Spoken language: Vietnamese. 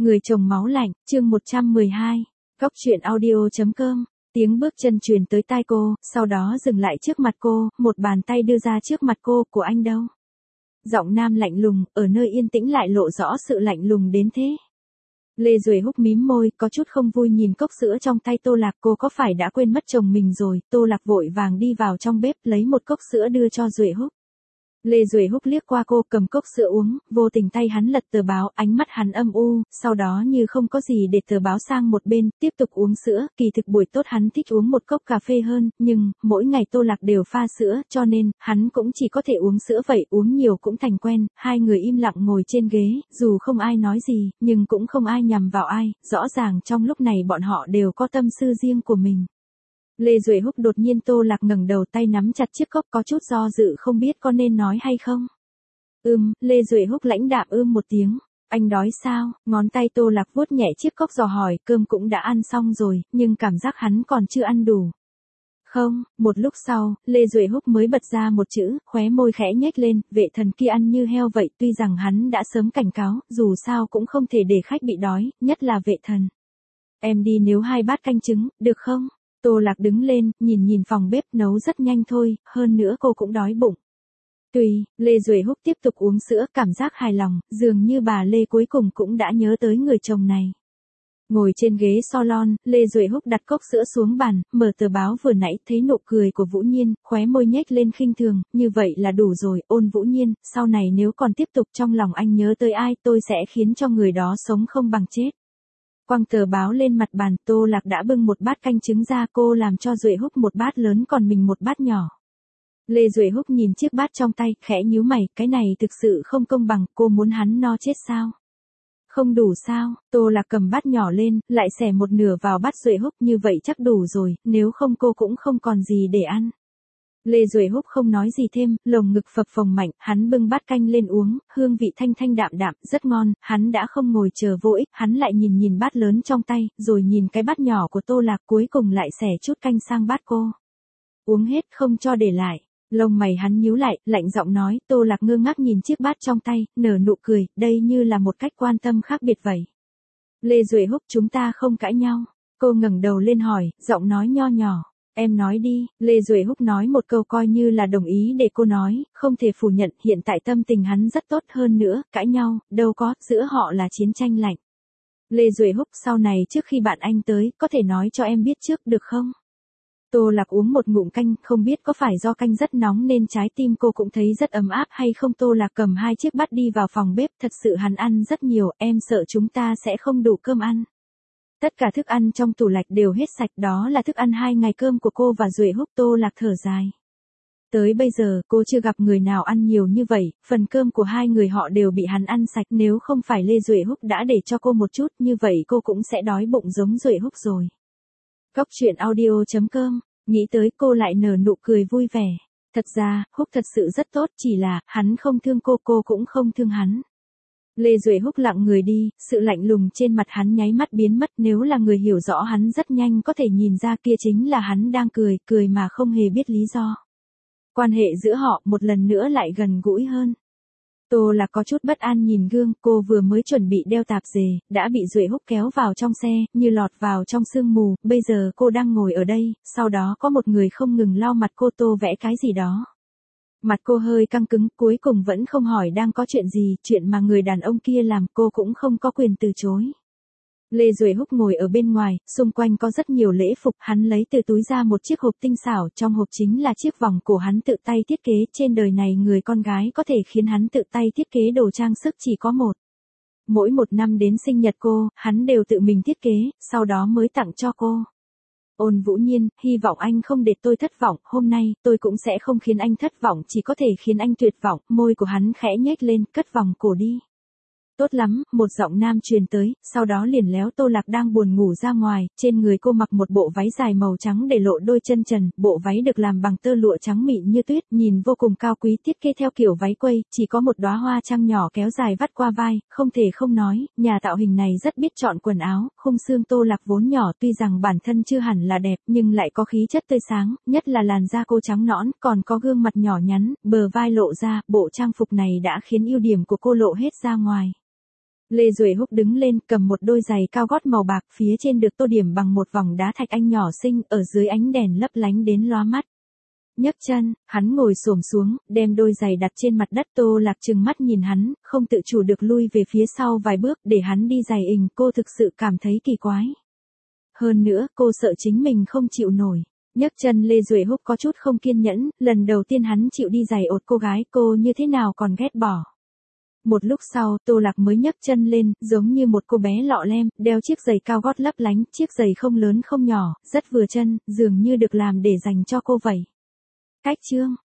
Người chồng máu lạnh, chương 112. Góc truyện audio.com. Tiếng bước chân truyền tới tai cô, sau đó dừng lại trước mặt cô, một bàn tay đưa ra trước mặt cô, của anh đâu? Giọng nam lạnh lùng, ở nơi yên tĩnh lại lộ rõ sự lạnh lùng đến thế. Lê Duệ Húc mím môi, có chút không vui nhìn cốc sữa trong tay Tô Lạc, cô có phải đã quên mất chồng mình rồi? Tô Lạc vội vàng đi vào trong bếp, lấy một cốc sữa đưa cho Duệ Húc. Lê Duệ Húc liếc qua cô, cầm cốc sữa uống, vô tình tay hắn lật tờ báo, ánh mắt hắn âm u, sau đó như không có gì để tờ báo sang một bên, tiếp tục uống sữa, kỳ thực buổi tốt hắn thích uống một cốc cà phê hơn, nhưng, mỗi ngày Tô Lạc đều pha sữa, cho nên, hắn cũng chỉ có thể uống sữa vậy, uống nhiều cũng thành quen, hai người im lặng ngồi trên ghế, dù không ai nói gì, nhưng cũng không ai nhằm vào ai, rõ ràng trong lúc này bọn họ đều có tâm tư riêng của mình. Lê Duệ Húc đột nhiên Tô Lạc ngẩng đầu, tay nắm chặt chiếc cốc, có chút do dự không biết có nên nói hay không. Lê Duệ Húc lãnh đạm một tiếng. Anh đói sao? Ngón tay Tô Lạc vuốt nhẹ chiếc cốc dò hỏi, cơm cũng đã ăn xong rồi, nhưng cảm giác hắn còn chưa ăn đủ. Không, một lúc sau, Lê Duệ Húc mới bật ra một chữ, khóe môi khẽ nhếch lên, vệ thần kia ăn như heo vậy, tuy rằng hắn đã sớm cảnh cáo, dù sao cũng không thể để khách bị đói, nhất là vệ thần. Em đi nấu 2 bát canh trứng, được không? Tô Lạc đứng lên, nhìn phòng bếp, nấu rất nhanh thôi, hơn nữa cô cũng đói bụng. Lê Duệ Húc tiếp tục uống sữa, cảm giác hài lòng, dường như bà Lê cuối cùng cũng đã nhớ tới người chồng này. Ngồi trên ghế salon, Lê Duệ Húc đặt cốc sữa xuống bàn, mở tờ báo vừa nãy, thấy nụ cười của Vũ Nhiên, khóe môi nhếch lên khinh thường, như vậy là đủ rồi, ôn Vũ Nhiên, sau này nếu còn tiếp tục trong lòng anh nhớ tới ai, tôi sẽ khiến cho người đó sống không bằng chết. Quăng tờ báo lên mặt bàn, Tô Lạc đã bưng một bát canh trứng ra, cô làm cho Duệ Húc một bát lớn còn mình một bát nhỏ. Lê Duệ Húc nhìn chiếc bát trong tay, khẽ nhíu mày, cái này thực sự không công bằng, cô muốn hắn no chết sao? Không đủ sao? Tô Lạc cầm bát nhỏ lên, lại xẻ một nửa vào bát Duệ Húc, như vậy chắc đủ rồi, nếu không cô cũng không còn gì để ăn. Lê Duệ Húc không nói gì thêm, lồng ngực phập phồng mạnh, hắn bưng bát canh lên uống, hương vị thanh thanh đạm đạm, rất ngon, hắn đã không ngồi chờ vô ích, hắn lại nhìn bát lớn trong tay, rồi nhìn cái bát nhỏ của Tô Lạc, cuối cùng lại xẻ chút canh sang bát cô. Uống hết không cho để lại. Lông mày hắn nhíu lại, lạnh giọng nói, Tô Lạc ngơ ngác nhìn chiếc bát trong tay, nở nụ cười, đây như là một cách quan tâm khác biệt vậy. Lê Duệ Húc, chúng ta không cãi nhau. Cô ngẩng đầu lên hỏi, giọng nói nho nhỏ. Em nói đi, Lê Duệ Húc nói một câu coi như là đồng ý để cô nói, không thể phủ nhận, hiện tại tâm tình hắn rất tốt, hơn nữa, cãi nhau, đâu có, giữa họ là chiến tranh lạnh. Lê Duệ Húc, sau này trước khi bạn anh tới, có thể nói cho em biết trước được không? Tô Lạc uống một ngụm canh, không biết có phải do canh rất nóng nên trái tim cô cũng thấy rất ấm áp hay không. Tô Lạc cầm 2 chiếc bát đi vào phòng bếp, thật sự hắn ăn rất nhiều, em sợ chúng ta sẽ không đủ cơm ăn. Tất cả thức ăn trong tủ lạnh đều hết sạch, đó là thức ăn 2 ngày cơm của cô và Duệ Húc. Tô Lạc thở dài. Tới bây giờ, cô chưa gặp người nào ăn nhiều như vậy, phần cơm của 2 người họ đều bị hắn ăn sạch, nếu không phải Lê Duệ Húc đã để cho cô một chút, như vậy cô cũng sẽ đói bụng giống Duệ Húc rồi. Góc truyện audio.com, nghĩ tới cô lại nở nụ cười vui vẻ. Thật ra, Húc thật sự rất tốt, chỉ là, hắn không thương cô cũng không thương hắn. Lê Duệ Húc lặng người đi, sự lạnh lùng trên mặt hắn nháy mắt biến mất, nếu là người hiểu rõ hắn rất nhanh có thể nhìn ra kia chính là hắn đang cười mà không hề biết lý do. Quan hệ giữa họ một lần nữa lại gần gũi hơn. Tô Lạc có chút bất an nhìn gương, cô vừa mới chuẩn bị đeo tạp dề, đã bị Duệ Húc kéo vào trong xe, như lọt vào trong sương mù, bây giờ cô đang ngồi ở đây, sau đó có một người không ngừng lau mặt cô, tô vẽ cái gì đó. Mặt cô hơi căng cứng, cuối cùng vẫn không hỏi đang có chuyện gì, chuyện mà người đàn ông kia làm cô cũng không có quyền từ chối. Lê Duệ Húc ngồi ở bên ngoài, xung quanh có rất nhiều lễ phục, hắn lấy từ túi ra một chiếc hộp tinh xảo, trong hộp chính là chiếc vòng cổ hắn tự tay thiết kế, trên đời này người con gái có thể khiến hắn tự tay thiết kế đồ trang sức chỉ có một. Mỗi một năm đến sinh nhật cô, hắn đều tự mình thiết kế, sau đó mới tặng cho cô. Ôn Vũ Nhiên, hy vọng anh không để tôi thất vọng, hôm nay, tôi cũng sẽ không khiến anh thất vọng, chỉ có thể khiến anh tuyệt vọng, môi của hắn khẽ nhếch lên, cất vòng cổ đi. Tốt lắm, một giọng nam truyền tới, sau đó liền léo Tô Lạc đang buồn ngủ ra ngoài, trên người cô mặc một bộ váy dài màu trắng để lộ đôi chân trần, bộ váy được làm bằng tơ lụa trắng mịn như tuyết, nhìn vô cùng cao quý, thiết kế theo kiểu váy quây, chỉ có một đóa hoa trăng nhỏ kéo dài vắt qua vai, không thể không nói, nhà tạo hình này rất biết chọn quần áo, khung xương Tô Lạc vốn nhỏ tuy rằng bản thân chưa hẳn là đẹp, nhưng lại có khí chất tươi sáng, nhất là làn da cô trắng nõn, còn có gương mặt nhỏ nhắn, bờ vai lộ ra, bộ trang phục này đã khiến ưu điểm của cô lộ hết ra ngoài. Lê Duệ Húc đứng lên, cầm một đôi giày cao gót màu bạc, phía trên được tô điểm bằng một vòng đá thạch anh nhỏ xinh, ở dưới ánh đèn lấp lánh đến lóa mắt. Nhấc chân, hắn ngồi xổm xuống, đem đôi giày đặt trên mặt đất. Tô Lạc trừng mắt nhìn hắn, không tự chủ được lui về phía sau vài bước, để hắn đi giày ình. Cô thực sự cảm thấy kỳ quái. Hơn nữa, cô sợ chính mình không chịu nổi. Nhấc chân. Lê Duệ Húc có chút không kiên nhẫn, lần đầu tiên hắn chịu đi giày ột cô gái, cô như thế nào còn ghét bỏ. Một lúc sau, Tô Lạc mới nhấc chân lên, giống như một cô bé lọ lem, đeo chiếc giày cao gót lấp lánh, chiếc giày không lớn không nhỏ, rất vừa chân, dường như được làm để dành cho cô vậy. Cách chương